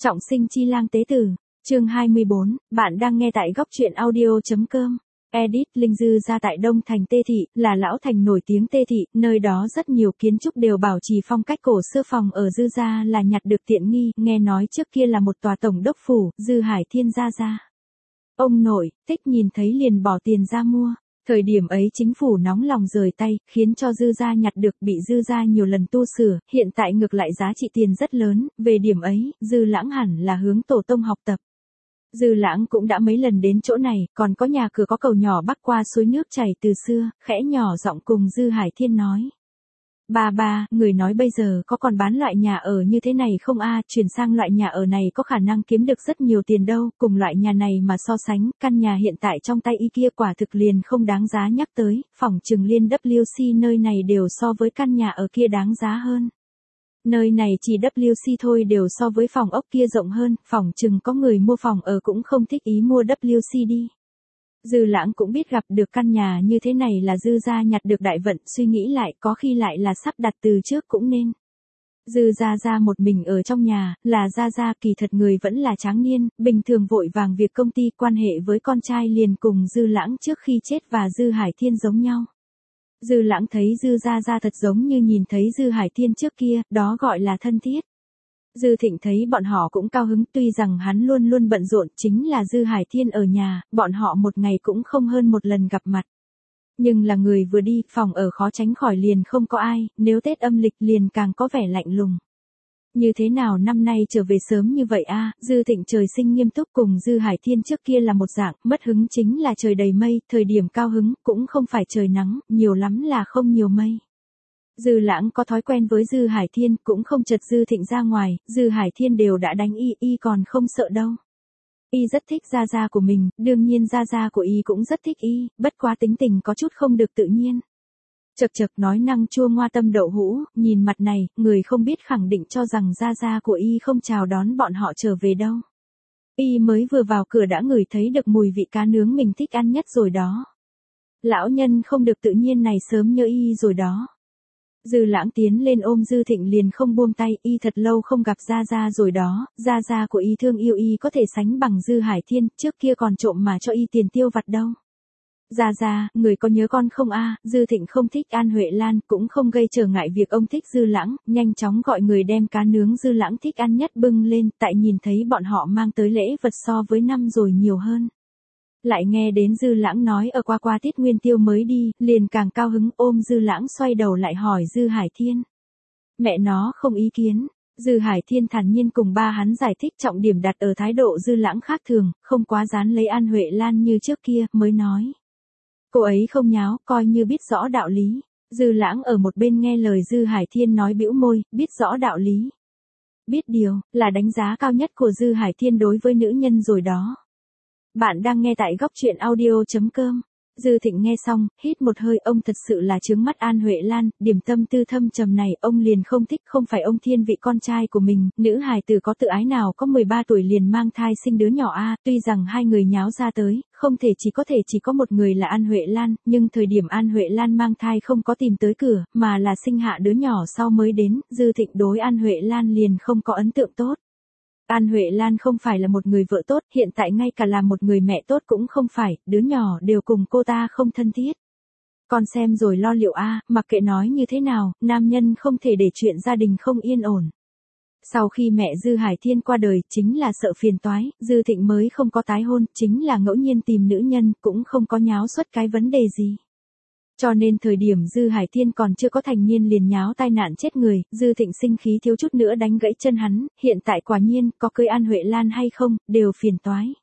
Trọng sinh chi lang tế tử, chương 24, bạn đang nghe tại góc truyện audio.com. Edit Linh Dư gia tại Đông Thành Tê Thị, là lão thành nổi tiếng Tê Thị, nơi đó rất nhiều kiến trúc đều bảo trì phong cách cổ xưa. Phòng ở Dư gia là nhặt được tiện nghi, nghe nói trước kia là một tòa tổng đốc phủ, Dư Hải Thiên gia. Ông nội, thích nhìn thấy liền bỏ tiền ra mua. Thời điểm ấy chính phủ nóng lòng rời tay, khiến cho Dư gia nhặt được bị Dư gia nhiều lần tu sửa, hiện tại ngược lại giá trị tiền rất lớn, về điểm ấy, Dư Lãng hẳn là hướng tổ tông học tập. Dư Lãng cũng đã mấy lần đến chỗ này, còn có nhà cửa có cầu nhỏ bắc qua suối nước chảy từ xưa, khẽ nhỏ giọng cùng Dư Hải Thiên nói. Ba, người nói bây giờ có còn bán loại nhà ở như thế này không a? Chuyển sang loại nhà ở này có khả năng kiếm được rất nhiều tiền đâu, cùng loại nhà này mà so sánh, căn nhà hiện tại trong tay y kia quả thực liền không đáng giá nhắc tới, phỏng chừng liên WC nơi này đều so với căn nhà ở kia đáng giá hơn. Nơi này chỉ WC thôi đều so với phòng ốc kia rộng hơn, phỏng chừng có người mua phòng ở cũng không thích ý mua WC đi. Dư Lãng cũng biết gặp được căn nhà như thế này là Dư gia nhặt được đại vận, suy nghĩ lại có khi lại là sắp đặt từ trước cũng nên. Dư gia một mình ở trong nhà, là gia kỳ thật người vẫn là tráng niên, bình thường vội vàng việc công ty, quan hệ với con trai liền cùng Dư Lãng trước khi chết và Dư Hải Thiên giống nhau. Dư Lãng thấy Dư gia thật giống như nhìn thấy Dư Hải Thiên trước kia, đó gọi là thân thiết. Dư Thịnh thấy bọn họ cũng cao hứng, tuy rằng hắn luôn luôn bận rộn, chính là Dư Hải Thiên ở nhà, bọn họ một ngày cũng không hơn một lần gặp mặt. Nhưng là người vừa đi, phòng ở khó tránh khỏi liền không có ai, nếu Tết âm lịch liền càng có vẻ lạnh lùng. Như thế nào năm nay trở về sớm như vậy a? Dư Thịnh trời sinh nghiêm túc, cùng Dư Hải Thiên trước kia là một dạng, mất hứng chính là trời đầy mây, thời điểm cao hứng cũng không phải trời nắng, nhiều lắm là không nhiều mây. Dư Lãng có thói quen với Dư Hải Thiên, cũng không chật Dư Thịnh ra ngoài, Dư Hải Thiên đều đã đánh y còn không sợ đâu. Y rất thích gia của mình, đương nhiên gia của y cũng rất thích y, bất quá tính tình có chút không được tự nhiên. Chật nói năng chua ngoa tâm đậu hũ, nhìn mặt này, người không biết khẳng định cho rằng gia của y không chào đón bọn họ trở về đâu. Y mới vừa vào cửa đã ngửi thấy được mùi vị cá nướng mình thích ăn nhất rồi đó. Lão nhân không được tự nhiên này sớm nhớ y rồi đó. Dư Lãng tiến lên ôm Dư Thịnh liền không buông tay, y thật lâu không gặp gia rồi đó, gia của y thương yêu y có thể sánh bằng Dư Hải Thiên, trước kia còn trộm mà cho y tiền tiêu vặt đâu. Gia, người có nhớ con không a? Dư Thịnh không thích An Huệ Lan, cũng không gây trở ngại việc ông thích Dư Lãng, nhanh chóng gọi người đem cá nướng Dư Lãng thích ăn nhất bưng lên, tại nhìn thấy bọn họ mang tới lễ vật so với năm rồi nhiều hơn. Lại nghe đến Dư Lãng nói ở qua Tiết Nguyên Tiêu mới đi, liền càng cao hứng, ôm Dư Lãng xoay đầu lại hỏi Dư Hải Thiên. Mẹ nó không ý kiến. Dư Hải Thiên thản nhiên cùng ba hắn giải thích, trọng điểm đặt ở thái độ Dư Lãng khác thường, không quá dán lấy An Huệ Lan như trước kia, mới nói. Cô ấy không nháo, coi như biết rõ đạo lý. Dư Lãng ở một bên nghe lời Dư Hải Thiên nói bĩu môi, biết rõ đạo lý. Biết điều, là đánh giá cao nhất của Dư Hải Thiên đối với nữ nhân rồi đó. Bạn đang nghe tại góc truyện audio.com. Dư Thịnh nghe xong, hít một hơi, ông thật sự là trướng mắt An Huệ Lan, điểm tâm tư thâm trầm này ông liền không thích, không phải ông thiên vị con trai của mình, nữ hài tử có tự ái nào có 13 tuổi liền mang thai sinh đứa nhỏ a? Tuy rằng hai người nháo ra tới, không thể chỉ có một người là An Huệ Lan, nhưng thời điểm An Huệ Lan mang thai không có tìm tới cửa, mà là sinh hạ đứa nhỏ sau mới đến, Dư Thịnh đối An Huệ Lan liền không có ấn tượng tốt. An Huệ Lan không phải là một người vợ tốt, hiện tại ngay cả là một người mẹ tốt cũng không phải, đứa nhỏ đều cùng cô ta không thân thiết. Con xem rồi lo liệu a, mặc kệ nói như thế nào, nam nhân không thể để chuyện gia đình không yên ổn. Sau khi mẹ Dư Hải Thiên qua đời, chính là sợ phiền toái, Dư Thịnh mới không có tái hôn, chính là ngẫu nhiên tìm nữ nhân, cũng không có nháo xuất cái vấn đề gì. Cho nên thời điểm Dư Hải Thiên còn chưa có thành niên liền nháo tai nạn chết người, Dư Thịnh sinh khí thiếu chút nữa đánh gãy chân hắn, hiện tại quả nhiên, có cưới An Huệ Lan hay không, đều phiền toái.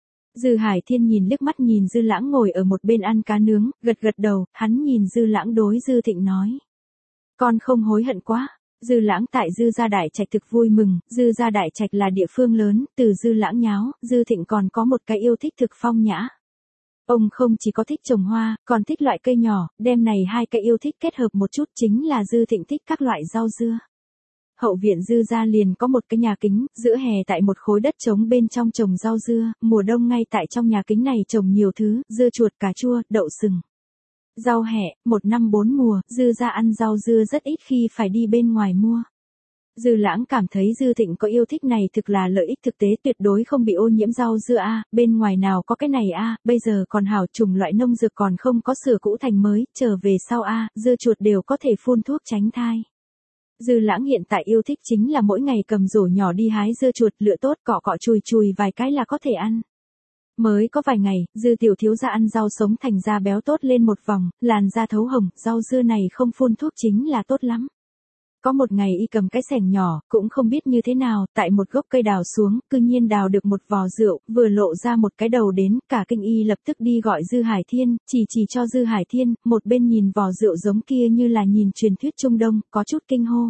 Dư Hải Thiên nhìn liếc mắt nhìn Dư Lãng ngồi ở một bên ăn cá nướng, gật đầu, hắn nhìn Dư Lãng đối Dư Thịnh nói. Con không hối hận quá. Dư Lãng tại Dư gia Đại Trạch thực vui mừng, Dư gia Đại Trạch là địa phương lớn, từ Dư Lãng nháo, Dư Thịnh còn có một cái yêu thích thực phong nhã. Ông không chỉ có thích trồng hoa, còn thích loại cây nhỏ, đem này hai cái yêu thích kết hợp một chút, chính là Dư Thịnh thích các loại rau dưa. Hậu viện Dư gia liền có một cái nhà kính, giữa hè tại một khối đất trống bên trong trồng rau dưa, mùa đông ngay tại trong nhà kính này trồng nhiều thứ, dưa chuột, cà chua, đậu sừng. Rau hẹ, một năm 4 mùa, Dư gia ăn rau dưa rất ít khi phải đi bên ngoài mua. Dư Lãng cảm thấy Dư Thịnh có yêu thích này thực là lợi ích thực tế tuyệt đối không bị ô nhiễm rau dưa a, bên ngoài nào có cái này a, bây giờ còn hảo chủng loại nông dược còn không có sửa cũ thành mới, trở về sau a, dưa chuột đều có thể phun thuốc tránh thai. Dư Lãng hiện tại yêu thích chính là mỗi ngày cầm rổ nhỏ đi hái dưa chuột lựa tốt cọ cọ chùi chùi vài cái là có thể ăn. Mới có vài ngày, Dư tiểu thiếu gia ăn rau sống thành da béo tốt lên một vòng, làn da thấu hồng, rau dưa này không phun thuốc chính là tốt lắm. Có một ngày y cầm cái xẻng nhỏ, cũng không biết như thế nào, tại một gốc cây đào xuống, cư nhiên đào được một vò rượu, vừa lộ ra một cái đầu đến, cả kinh y lập tức đi gọi Dư Hải Thiên, chỉ cho Dư Hải Thiên, một bên nhìn vò rượu giống kia như là nhìn truyền thuyết Trung Đông, có chút kinh hô.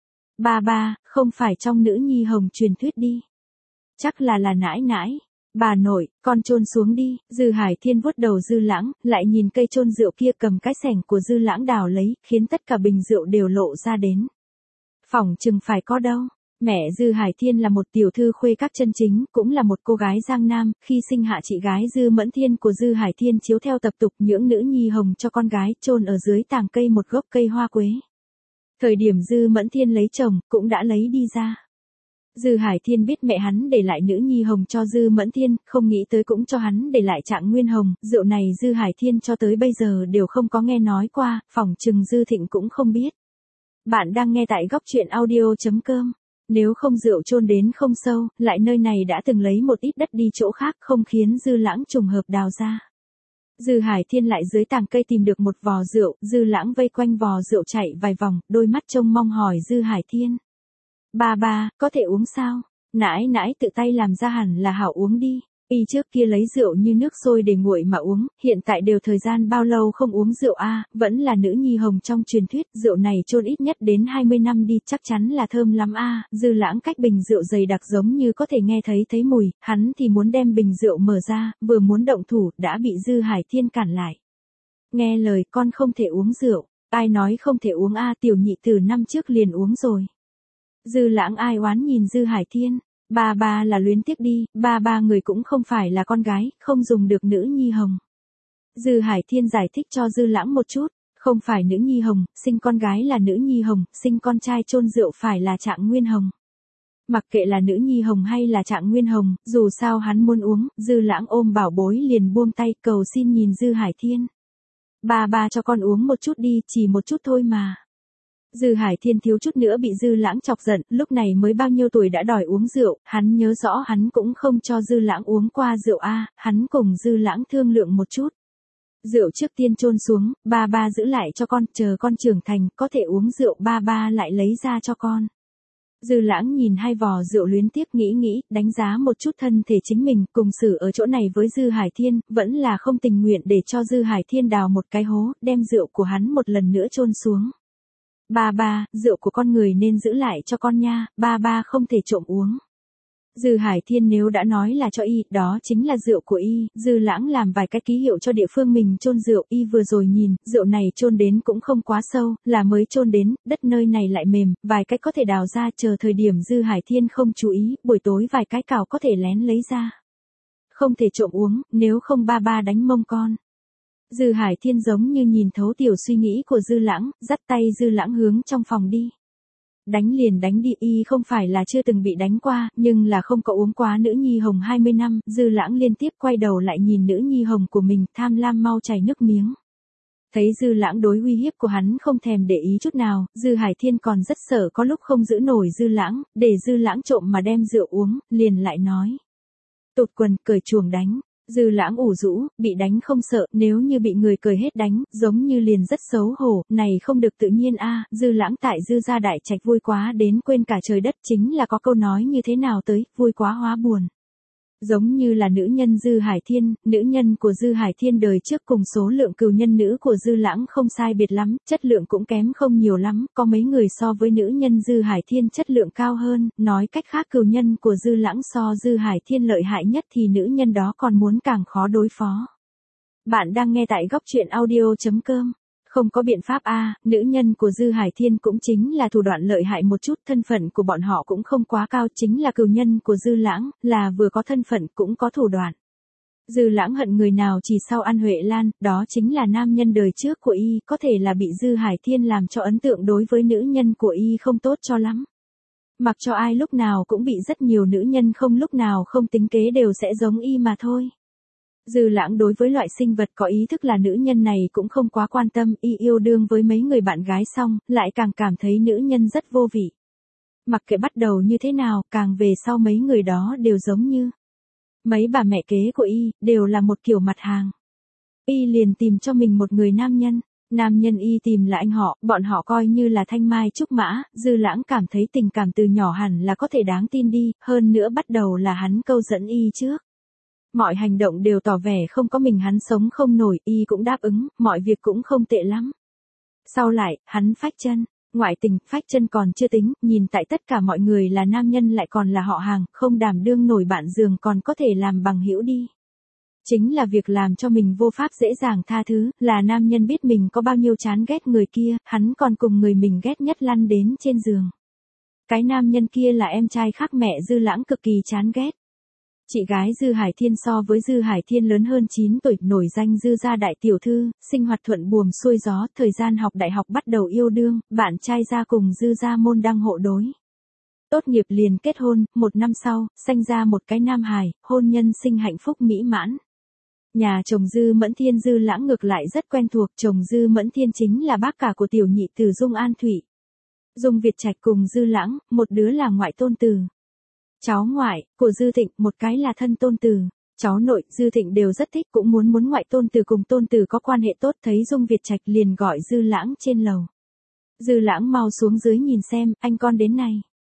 Ba, không phải trong nữ nhi hồng truyền thuyết đi. Chắc là nãi nãi. Bà nội, con chôn xuống đi, Dư Hải Thiên vuốt đầu Dư Lãng, lại nhìn cây chôn rượu kia cầm cái xẻng của Dư Lãng đào lấy, khiến tất cả bình rượu đều lộ ra đến. Phỏng chừng phải có đâu. Mẹ Dư Hải Thiên là một tiểu thư khuê các chân chính, cũng là một cô gái Giang Nam, khi sinh hạ chị gái Dư Mẫn Thiên của Dư Hải Thiên chiếu theo tập tục nhưỡng nữ nhi hồng cho con gái, chôn ở dưới tàng cây một gốc cây hoa quế. Thời điểm Dư Mẫn Thiên lấy chồng, cũng đã lấy đi ra. Dư Hải Thiên biết mẹ hắn để lại nữ nhi hồng cho Dư Mẫn Thiên, không nghĩ tới cũng cho hắn để lại Trạng Nguyên Hồng, rượu này Dư Hải Thiên cho tới bây giờ đều không có nghe nói qua, phỏng chừng Dư Thịnh cũng không biết. Bạn đang nghe tại góc truyện audio.com. Nếu không rượu chôn đến không sâu, lại nơi này đã từng lấy một ít đất đi chỗ khác không khiến Dư Lãng trùng hợp đào ra. Dư Hải Thiên lại dưới tàng cây tìm được một vò rượu, Dư Lãng vây quanh vò rượu chạy vài vòng, đôi mắt trông mong hỏi Dư Hải Thiên. Ba, có thể uống sao? Nãi nãi tự tay làm ra hẳn là hảo uống đi. Y trước kia lấy rượu như nước sôi để nguội mà uống, hiện tại đều thời gian bao lâu không uống rượu a, vẫn là nữ nhi hồng trong truyền thuyết, rượu này chôn ít nhất đến 20 năm đi, chắc chắn là thơm lắm a. Dư Lãng cách bình rượu dày đặc giống như có thể nghe thấy mùi, hắn thì muốn đem bình rượu mở ra, vừa muốn động thủ, đã bị Dư Hải Thiên cản lại. Nghe lời con không thể uống rượu, ai nói không thể uống a, tiểu nhị từ năm trước liền uống rồi. Dư Lãng ai oán nhìn Dư Hải Thiên. Ba là luyến tiếc đi, ba người cũng không phải là con gái, không dùng được nữ nhi hồng. Dư Hải Thiên giải thích cho Dư Lãng một chút, không phải nữ nhi hồng, sinh con gái là nữ nhi hồng, sinh con trai chôn rượu phải là Trạng Nguyên Hồng. Mặc kệ là nữ nhi hồng hay là Trạng Nguyên Hồng, dù sao hắn muốn uống, Dư Lãng ôm bảo bối liền buông tay cầu xin nhìn Dư Hải Thiên. Ba cho con uống một chút đi, chỉ một chút thôi mà. Dư Hải Thiên thiếu chút nữa bị Dư Lãng chọc giận, lúc này mới bao nhiêu tuổi đã đòi uống rượu, hắn nhớ rõ hắn cũng không cho Dư Lãng uống qua rượu a, hắn cùng Dư Lãng thương lượng một chút. Rượu trước tiên chôn xuống, ba giữ lại cho con, chờ con trưởng thành, có thể uống rượu ba lại lấy ra cho con. Dư Lãng nhìn hai vò rượu luyến tiếc nghĩ, đánh giá một chút thân thể chính mình, cùng xử ở chỗ này với Dư Hải Thiên, vẫn là không tình nguyện để cho Dư Hải Thiên đào một cái hố, đem rượu của hắn một lần nữa chôn xuống. Ba, rượu của con người nên giữ lại cho con nha, ba không thể trộm uống. Dư Hải Thiên nếu đã nói là cho y, đó chính là rượu của y, Dư Lãng làm vài cái ký hiệu cho địa phương mình chôn rượu, y vừa rồi nhìn, rượu này chôn đến cũng không quá sâu, là mới chôn đến, đất nơi này lại mềm, vài cái có thể đào ra, chờ thời điểm Dư Hải Thiên không chú ý, buổi tối vài cái cào có thể lén lấy ra. Không thể trộm uống, nếu không ba đánh mông con. Dư Hải Thiên giống như nhìn thấu tiểu suy nghĩ của Dư Lãng, dắt tay Dư Lãng hướng trong phòng đi. Đánh liền đánh đi, y không phải là chưa từng bị đánh qua, nhưng là không có uống quá nữ nhi hồng 20 năm, Dư Lãng liên tiếp quay đầu lại nhìn nữ nhi hồng của mình, tham lam mau chảy nước miếng. Thấy Dư Lãng đối uy hiếp của hắn không thèm để ý chút nào, Dư Hải Thiên còn rất sợ có lúc không giữ nổi Dư Lãng, để Dư Lãng trộm mà đem rượu uống, liền lại nói. Tụt quần, cởi chuồng đánh. Dư Lãng ủ rũ, bị đánh không sợ, nếu như bị người cười hết đánh, giống như liền rất xấu hổ, này không được tự nhiên a. Dư Lãng tại Dư gia đại trạch vui quá đến quên cả trời đất, chính là có câu nói như thế nào tới, vui quá hóa buồn. Giống như là nữ nhân Dư Hải Thiên, nữ nhân của Dư Hải Thiên đời trước cùng số lượng cừu nhân nữ của Dư Lãng không sai biệt lắm, chất lượng cũng kém không nhiều lắm, có mấy người so với nữ nhân Dư Hải Thiên chất lượng cao hơn, nói cách khác cừu nhân của Dư Lãng so Dư Hải Thiên lợi hại nhất thì nữ nhân đó còn muốn càng khó đối phó. Bạn đang nghe tại góc truyện audio.com. Không có biện pháp a, nữ nhân của Dư Hải Thiên cũng chính là thủ đoạn lợi hại một chút, thân phận của bọn họ cũng không quá cao, chính là cừu nhân của Dư Lãng, là vừa có thân phận cũng có thủ đoạn. Dư Lãng hận người nào chỉ sau ăn Huệ Lan, đó chính là nam nhân đời trước của y, có thể là bị Dư Hải Thiên làm cho ấn tượng đối với nữ nhân của y không tốt cho lắm. Mặc cho ai lúc nào cũng bị rất nhiều nữ nhân không lúc nào không tính kế đều sẽ giống y mà thôi. Dư Lãng đối với loại sinh vật có ý thức là nữ nhân này cũng không quá quan tâm, y yêu đương với mấy người bạn gái xong, lại càng cảm thấy nữ nhân rất vô vị. Mặc kệ bắt đầu như thế nào, càng về sau mấy người đó đều giống như mấy bà mẹ kế của y, đều là một kiểu mặt hàng. Y liền tìm cho mình một người nam nhân. Nam nhân y tìm là anh họ, bọn họ coi như là thanh mai trúc mã, Dư Lãng cảm thấy tình cảm từ nhỏ hẳn là có thể đáng tin đi, hơn nữa bắt đầu là hắn câu dẫn y trước. Mọi hành động đều tỏ vẻ không có mình hắn sống không nổi, y cũng đáp ứng, mọi việc cũng không tệ lắm. Sau lại, hắn phách chân, ngoại tình, phách chân còn chưa tính, nhìn tại tất cả mọi người là nam nhân lại còn là họ hàng, không đảm đương nổi bạn giường còn có thể làm bằng hữu đi. Chính là việc làm cho mình vô pháp dễ dàng tha thứ, là nam nhân biết mình có bao nhiêu chán ghét người kia, hắn còn cùng người mình ghét nhất lăn đến trên giường. Cái nam nhân kia là em trai khác mẹ Dư Lãng cực kỳ chán ghét. Chị gái Dư Hải Thiên so với Dư Hải Thiên lớn hơn 9 tuổi, nổi danh Dư gia đại tiểu thư, sinh hoạt thuận buồm xuôi gió, thời gian học đại học bắt đầu yêu đương, bạn trai ra cùng Dư gia môn đăng hộ đối. Tốt nghiệp liền kết hôn, 1 năm sau, sanh ra một cái nam hài, hôn nhân sinh hạnh phúc mỹ mãn. Nhà chồng Dư Mẫn Thiên Dư Lãng ngược lại rất quen thuộc, chồng Dư Mẫn Thiên chính là bác cả của tiểu nhị tử Dung An Thủy. Dung Việt Trạch cùng Dư Lãng, một đứa là ngoại tôn tử. Cháu ngoại, của Dư Thịnh, một cái là thân tôn tử. Cháu nội, Dư Thịnh đều rất thích cũng muốn ngoại tôn tử cùng tôn tử có quan hệ tốt, thấy Dung Việt Trạch liền gọi Dư Lãng trên lầu. Dư Lãng mau xuống dưới nhìn xem, anh con đến này.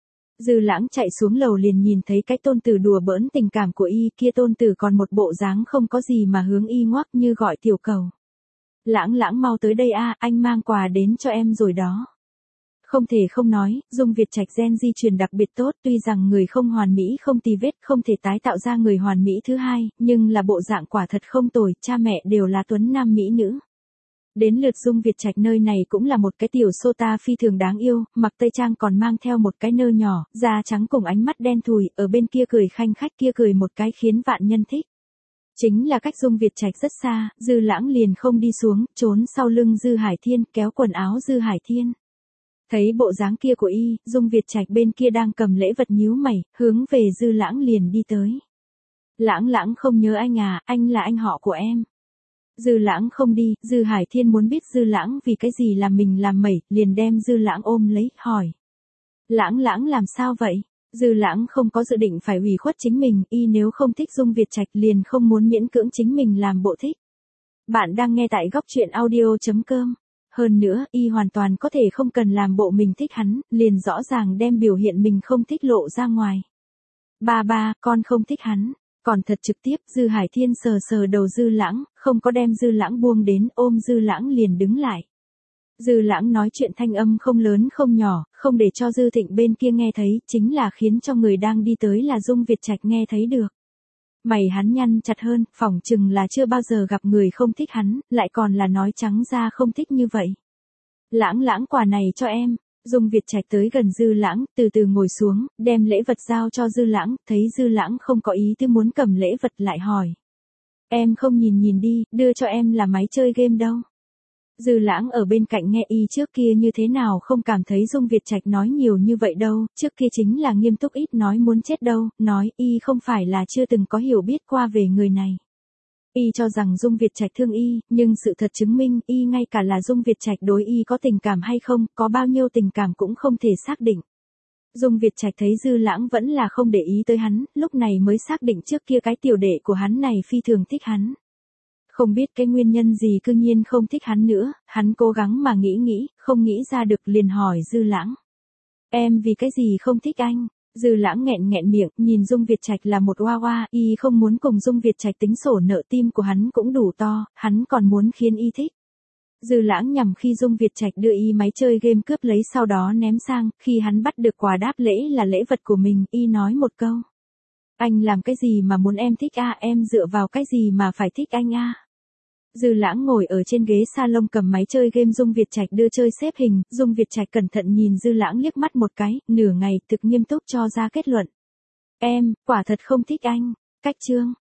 Dư Lãng chạy xuống lầu liền nhìn thấy cái tôn tử đùa bỡn tình cảm của y, kia tôn tử còn một bộ dáng không có gì mà hướng y ngoắc như gọi tiểu cầu. Lãng Lãng mau tới đây a, anh mang quà đến cho em rồi đó. Không thể không nói, Dung Việt Trạch gen di truyền đặc biệt tốt, tuy rằng người không hoàn mỹ không tì vết, không thể tái tạo ra người hoàn mỹ thứ hai, nhưng là bộ dạng quả thật không tồi, cha mẹ đều là tuấn nam mỹ nữ. Đến lượt Dung Việt Trạch nơi này cũng là một cái tiểu sota phi thường đáng yêu, mặc tây trang còn mang theo một cái nơ nhỏ, da trắng cùng ánh mắt đen thùi, ở bên kia cười khanh khách, kia cười một cái khiến vạn nhân thích. Chính là cách Dung Việt Trạch rất xa, Dư Lãng liền không đi xuống, trốn sau lưng Dư Hải Thiên, kéo quần áo Dư Hải Thiên. Thấy bộ dáng kia của y, Dung Việt Trạch bên kia đang cầm lễ vật nhíu mày, hướng về Dư Lãng liền đi tới. Lãng Lãng không nhớ anh à, anh là anh họ của em. Dư Lãng không đi, Dư Hải Thiên muốn biết Dư Lãng vì cái gì làm mình làm mẩy, liền đem Dư Lãng ôm lấy, hỏi. Lãng Lãng làm sao vậy? Dư Lãng không có dự định phải ủy khuất chính mình, y nếu không thích Dung Việt Trạch liền không muốn miễn cưỡng chính mình làm bộ thích. Bạn đang nghe tại góc truyện audio.com. Hơn nữa, y hoàn toàn có thể không cần làm bộ mình thích hắn, liền rõ ràng đem biểu hiện mình không thích lộ ra ngoài. Ba, con không thích hắn. Còn thật trực tiếp, Dư Hải Thiên sờ sờ đầu Dư Lãng, không có đem Dư Lãng buông đến, ôm Dư Lãng liền đứng lại. Dư Lãng nói chuyện thanh âm không lớn không nhỏ, không để cho Dư Thịnh bên kia nghe thấy, chính là khiến cho người đang đi tới là Dung Việt Trạch nghe thấy được. Mày hắn nhăn chặt hơn, phỏng chừng là chưa bao giờ gặp người không thích hắn, lại còn là nói trắng ra không thích như vậy. Lãng Lãng quà này cho em. Dung Việt Trạch tới gần Dư Lãng, từ từ ngồi xuống, đem lễ vật giao cho Dư Lãng, thấy Dư Lãng không có ý tứ muốn cầm lễ vật lại hỏi. Em không nhìn đi, đưa cho em là máy chơi game đâu. Dư Lãng ở bên cạnh nghe y trước kia như thế nào không cảm thấy Dung Việt Trạch nói nhiều như vậy đâu, trước kia chính là nghiêm túc ít nói muốn chết đâu, nói y không phải là chưa từng có hiểu biết qua về người này. Y cho rằng Dung Việt Trạch thương y, nhưng sự thật chứng minh y ngay cả là Dung Việt Trạch đối y có tình cảm hay không, có bao nhiêu tình cảm cũng không thể xác định. Dung Việt Trạch thấy Dư Lãng vẫn là không để ý tới hắn, lúc này mới xác định trước kia cái tiểu đệ của hắn này phi thường thích hắn. Không biết cái nguyên nhân gì cư nhiên không thích hắn nữa, hắn cố gắng mà nghĩ, không nghĩ ra được liền hỏi Dư Lãng. Em vì cái gì không thích anh? Dư Lãng nghẹn miệng, nhìn Dung Việt Trạch là một oa oa, y không muốn cùng Dung Việt Trạch tính sổ nợ, tim của hắn cũng đủ to, hắn còn muốn khiến y thích. Dư Lãng nhằm khi Dung Việt Trạch đưa y máy chơi game cướp lấy sau đó ném sang, khi hắn bắt được quà đáp lễ là lễ vật của mình, y nói một câu. Anh làm cái gì mà muốn em thích a, em dựa vào cái gì mà phải thích anh a? Dư Lãng ngồi ở trên ghế salon cầm máy chơi game Dung Việt Trạch đưa chơi xếp hình, Dung Việt Trạch cẩn thận nhìn Dư Lãng liếc mắt một cái, nửa ngày thực nghiêm túc cho ra kết luận. Em, quả thật không thích anh. Cách chương.